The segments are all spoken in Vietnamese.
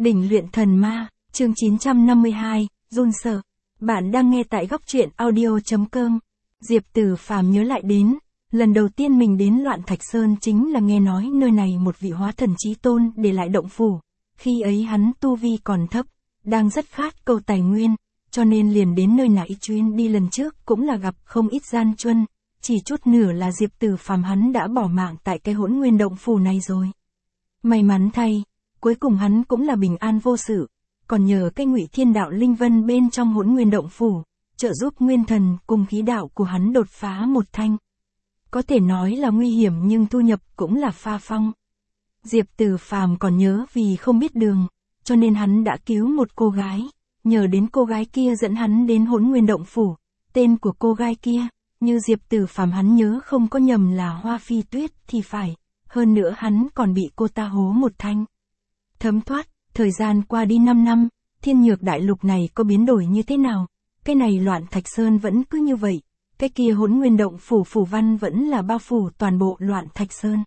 Đỉnh luyện thần ma, chương 952, run sợ. Bạn đang nghe tại góc truyện audio.com. Diệp Tử Phàm nhớ lại đến, lần đầu tiên mình đến Loạn Thạch Sơn chính là nghe nói nơi này một vị hóa thần chí tôn để lại động phủ. Khi ấy hắn tu vi còn thấp, đang rất khát cầu tài nguyên, cho nên liền đến nơi này chuyến đi lần trước cũng là gặp không ít gian truân, chỉ chút nửa là Diệp Tử Phàm hắn đã bỏ mạng tại cái hỗn nguyên động phủ này rồi. May mắn thay, cuối cùng hắn cũng là bình an vô sự, còn nhờ cái Ngụy Thiên Đạo linh vân bên trong hỗn nguyên động phủ, trợ giúp nguyên thần cùng khí đạo của hắn đột phá một thanh. Có thể nói là nguy hiểm nhưng thu nhập cũng là pha phong. Diệp Tử Phàm còn nhớ vì không biết đường, cho nên hắn đã cứu một cô gái, nhờ đến cô gái kia dẫn hắn đến hỗn nguyên động phủ. Tên của cô gái kia, như Diệp Tử Phàm hắn nhớ không có nhầm là Hoa Phi Tuyết thì phải, hơn nữa hắn còn bị cô ta hố một thanh. Thấm thoát, thời gian qua đi 5 năm, thiên nhược đại lục này có biến đổi như thế nào? Cái này Loạn Thạch Sơn vẫn cứ như vậy, cái kia hỗn nguyên động phủ phủ văn vẫn là bao phủ toàn bộ Loạn Thạch Sơn.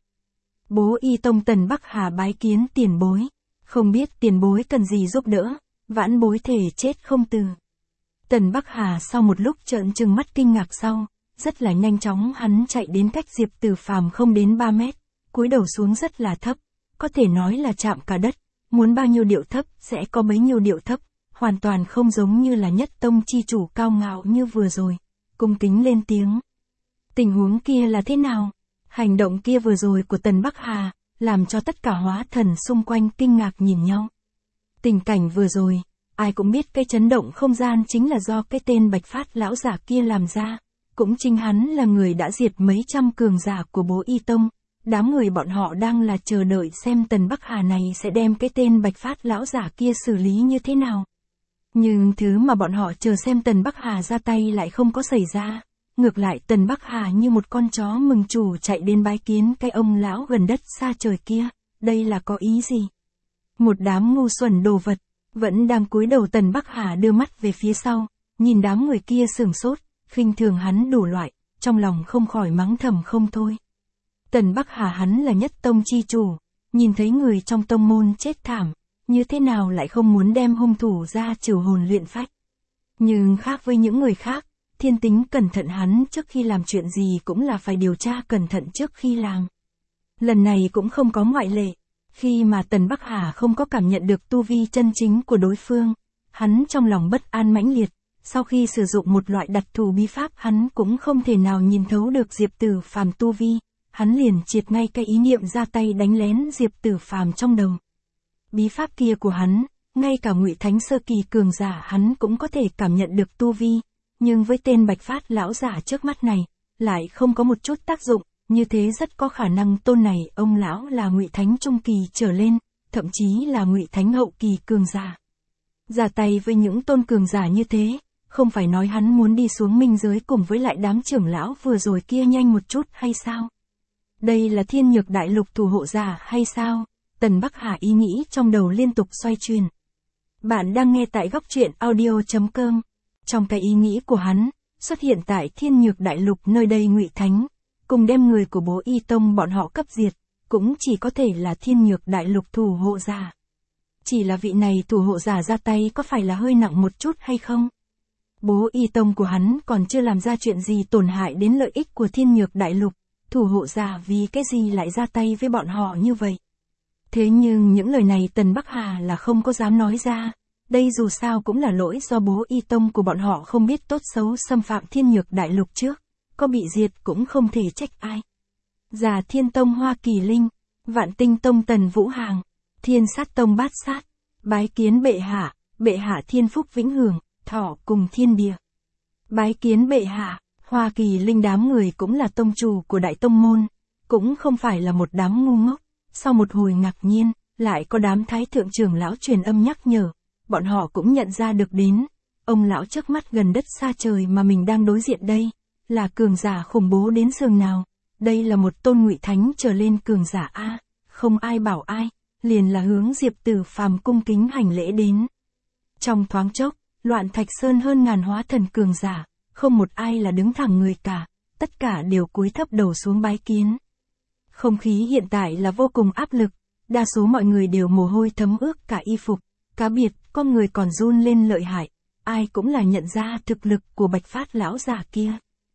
Bố Y Tông Tần Bắc Hà bái kiến tiền bối, không biết tiền bối cần gì giúp đỡ, vãn bối thể chết không từ. Tần Bắc Hà sau một lúc trợn trừng mắt kinh ngạc sau, rất là nhanh chóng hắn chạy đến cách Diệp Tử Phàm không đến 3 mét, cúi đầu xuống rất là thấp, có thể nói là chạm cả đất, muốn bao nhiêu điệu thấp sẽ có bấy nhiêu điệu thấp, hoàn toàn không giống như là nhất tông chi chủ cao ngạo như vừa rồi, cung kính lên tiếng. Tình huống kia là thế nào? Hành động kia vừa rồi của Tần Bắc Hà, làm cho tất cả hóa thần xung quanh kinh ngạc nhìn nhau. Tình cảnh vừa rồi, ai cũng biết cái chấn động không gian chính là do cái tên Bạch Phát lão giả kia làm ra, cũng chính hắn là người đã diệt mấy trăm cường giả của bố Y Tông. Đám người bọn họ đang là chờ đợi xem Tần Bắc Hà này sẽ đem cái tên Bạch Phát lão giả kia xử lý như thế nào. Nhưng thứ mà bọn họ chờ xem Tần Bắc Hà ra tay lại không có xảy ra. Ngược lại Tần Bắc Hà như một con chó mừng chủ chạy đến bái kiến cái ông lão gần đất xa trời kia. Đây là có ý gì? Một đám ngu xuẩn đồ vật, vẫn đang cúi đầu. Tần Bắc Hà đưa mắt về phía sau, nhìn đám người kia sửng sốt, khinh thường hắn đủ loại, trong lòng không khỏi mắng thầm không thôi. Tần Bắc Hà hắn là nhất tông chi chủ, nhìn thấy người trong tông môn chết thảm, như thế nào lại không muốn đem hung thủ ra trừ hồn luyện phách. Nhưng khác với những người khác, thiên tính cẩn thận hắn trước khi làm chuyện gì cũng là phải điều tra cẩn thận trước khi làm. Lần này cũng không có ngoại lệ, khi mà Tần Bắc Hà không có cảm nhận được tu vi chân chính của đối phương, hắn trong lòng bất an mãnh liệt, sau khi sử dụng một loại đặc thù bí pháp hắn cũng không thể nào nhìn thấu được Diệp Tử Phàm tu vi. Hắn liền triệt ngay cái ý niệm ra tay đánh lén Diệp Tử Phàm trong đầu. Bí pháp kia của hắn, ngay cả Ngụy Thánh sơ kỳ cường giả hắn cũng có thể cảm nhận được tu vi, nhưng với tên Bạch Phát lão giả trước mắt này, lại không có một chút tác dụng, như thế rất có khả năng tôn này ông lão là Ngụy Thánh trung kỳ trở lên, thậm chí là Ngụy Thánh hậu kỳ cường giả. Ra tay với những tôn cường giả như thế, không phải nói hắn muốn đi xuống minh giới cùng với lại đám trưởng lão vừa rồi kia nhanh một chút hay sao? Đây là thiên nhược đại lục thủ hộ giả hay sao? Tần Bắc Hà ý nghĩ trong đầu liên tục xoay chuyển. Bạn đang nghe tại góc truyện audio.com. Trong cái ý nghĩ của hắn, xuất hiện tại thiên nhược đại lục nơi đây Ngụy Thánh, cùng đem người của bố Y Tông bọn họ cấp diệt, cũng chỉ có thể là thiên nhược đại lục thủ hộ giả. Chỉ là vị này thủ hộ giả ra tay có phải là hơi nặng một chút hay không? Bố Y Tông của hắn còn chưa làm ra chuyện gì tổn hại đến lợi ích của thiên nhược đại lục. Thủ hộ giả vì cái gì lại ra tay với bọn họ như vậy? Thế nhưng những lời này Tần Bắc Hà là không có dám nói ra. Đây dù sao cũng là lỗi do bố Y Tông của bọn họ không biết tốt xấu xâm phạm thiên nhược đại lục trước. Có bị diệt cũng không thể trách ai. Già Thiên Tông Hoa Kỳ Linh, Vạn Tinh Tông Tần Vũ Hàng, Thiên Sát Tông Bát Sát, bái kiến bệ hạ thiên phúc vĩnh hưởng, thọ cùng thiên địa. Bái kiến bệ hạ. Hoa Kỳ Linh đám người cũng là tông chủ của đại tông môn, cũng không phải là một đám ngu ngốc. Sau một hồi ngạc nhiên, lại có đám thái thượng trưởng lão truyền âm nhắc nhở, bọn họ cũng nhận ra được đến, ông lão trước mắt gần đất xa trời mà mình đang đối diện đây, là cường giả khủng bố đến giường nào. Đây là một tôn Ngụy Thánh trở lên cường giả a, không ai bảo ai, liền là hướng Diệp Tử Phàm cung kính hành lễ đến. Trong thoáng chốc, Loạn Thạch Sơn hơn ngàn hóa thần cường giả, không một ai là đứng thẳng người cả, tất cả đều cúi thấp đầu xuống bái kiến. Không khí hiện tại là vô cùng áp lực, đa số mọi người đều mồ hôi thấm ướt cả y phục, cá biệt, con người còn run lên lợi hại, ai cũng là nhận ra thực lực của Bạch Phát lão già kia.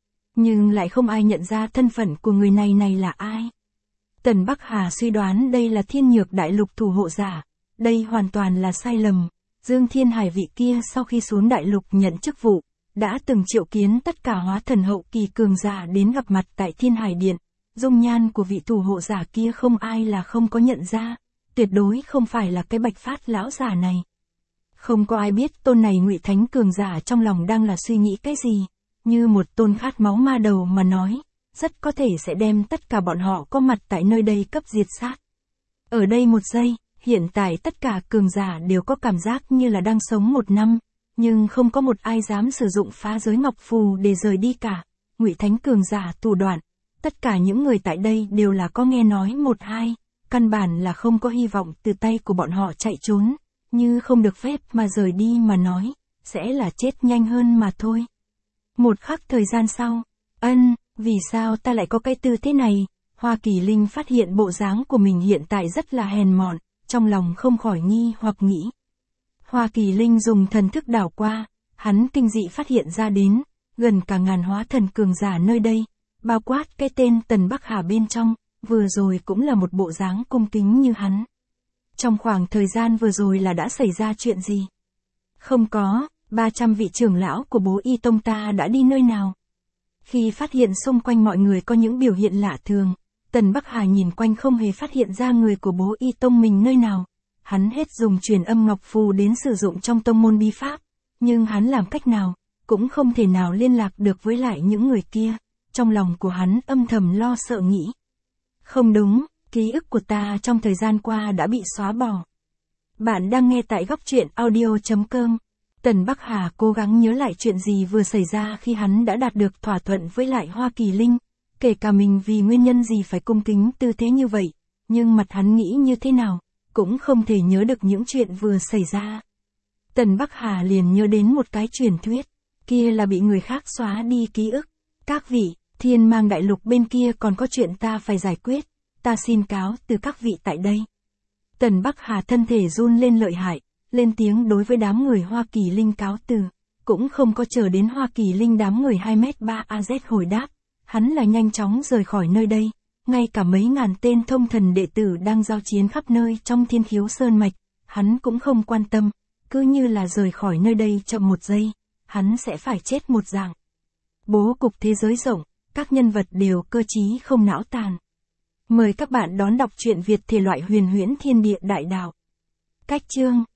Nhưng lại không ai nhận ra thân phận của người này là ai. Tần Bắc Hà suy đoán đây là Thiên Nhược Đại Lục thủ hộ giả, đây hoàn toàn là sai lầm. Dương Thiên Hải vị kia sau khi xuống đại lục nhận chức vụ, đã từng triệu kiến tất cả hóa thần hậu kỳ cường giả đến gặp mặt tại Thiên Hải Điện. Dung nhan của vị thủ hộ giả kia không ai là không có nhận ra, tuyệt đối không phải là cái Bạch Phát lão giả này. Không có ai biết tôn này Ngụy Thánh cường giả trong lòng đang là suy nghĩ cái gì, như một tôn khát máu ma đầu mà nói, rất có thể sẽ đem tất cả bọn họ có mặt tại nơi đây cấp diệt sát. Ở đây một giây, hiện tại tất cả cường giả đều có cảm giác như là đang sống một năm, nhưng không có một ai dám sử dụng phá giới ngọc phù để rời đi cả. Ngụy Thánh cường giả thủ đoạn, tất cả những người tại đây đều là có nghe nói một hai, căn bản là không có hy vọng từ tay của bọn họ chạy trốn, như không được phép mà rời đi mà nói, sẽ là chết nhanh hơn mà thôi. Một khắc thời gian sau, vì sao ta lại có cái tư thế này? Hoa Kỳ Linh phát hiện bộ dáng của mình hiện tại rất là hèn mọn, trong lòng không khỏi nghi hoặc nghĩ. Hoa Kỳ Linh dùng thần thức đảo qua, hắn kinh dị phát hiện ra đến, gần cả ngàn hóa thần cường giả nơi đây, bao quát cái tên Tần Bắc Hà bên trong, vừa rồi cũng là một bộ dáng cung kính như hắn. Trong khoảng thời gian vừa rồi là đã xảy ra chuyện gì? Không có, 300 vị trưởng lão của Bố Y Tông ta đã đi nơi nào? Khi phát hiện xung quanh mọi người có những biểu hiện lạ thường, Tần Bắc Hà nhìn quanh không hề phát hiện ra người của Bố Y Tông mình nơi nào. Hắn hết dùng truyền âm ngọc phù đến sử dụng trong tông môn bí pháp, nhưng hắn làm cách nào, cũng không thể nào liên lạc được với lại những người kia. Trong lòng của hắn âm thầm lo sợ nghĩ. Không đúng, ký ức của ta trong thời gian qua đã bị xóa bỏ. Bạn đang nghe tại góc truyện audio.com. Tần Bắc Hà cố gắng nhớ lại chuyện gì vừa xảy ra khi hắn đã đạt được thỏa thuận với lại Hoa Kỳ Linh, kể cả mình vì nguyên nhân gì phải cung kính tư thế như vậy, nhưng mặt hắn nghĩ như thế nào, cũng không thể nhớ được những chuyện vừa xảy ra. Tần Bắc Hà liền nhớ đến một cái truyền thuyết, kia là bị người khác xóa đi ký ức. Các vị, Thiên Mang Đại Lục bên kia còn có chuyện ta phải giải quyết, ta xin cáo từ các vị tại đây. Tần Bắc Hà thân thể run lên lợi hại, lên tiếng đối với đám người Hoa Kỳ Linh cáo từ, cũng không có chờ đến Hoa Kỳ Linh đám người 2m3 AZ hồi đáp, hắn là nhanh chóng rời khỏi nơi đây, ngay cả mấy ngàn tên thông thần đệ tử đang giao chiến khắp nơi trong Thiên Khiếu Sơn Mạch, hắn cũng không quan tâm, cứ như là rời khỏi nơi đây chậm một giây, hắn sẽ phải chết một dạng. Bố cục thế giới rộng, các nhân vật đều cơ trí không não tàn. Mời các bạn đón đọc truyện Việt thể loại huyền huyễn thiên địa đại đạo. Cách chương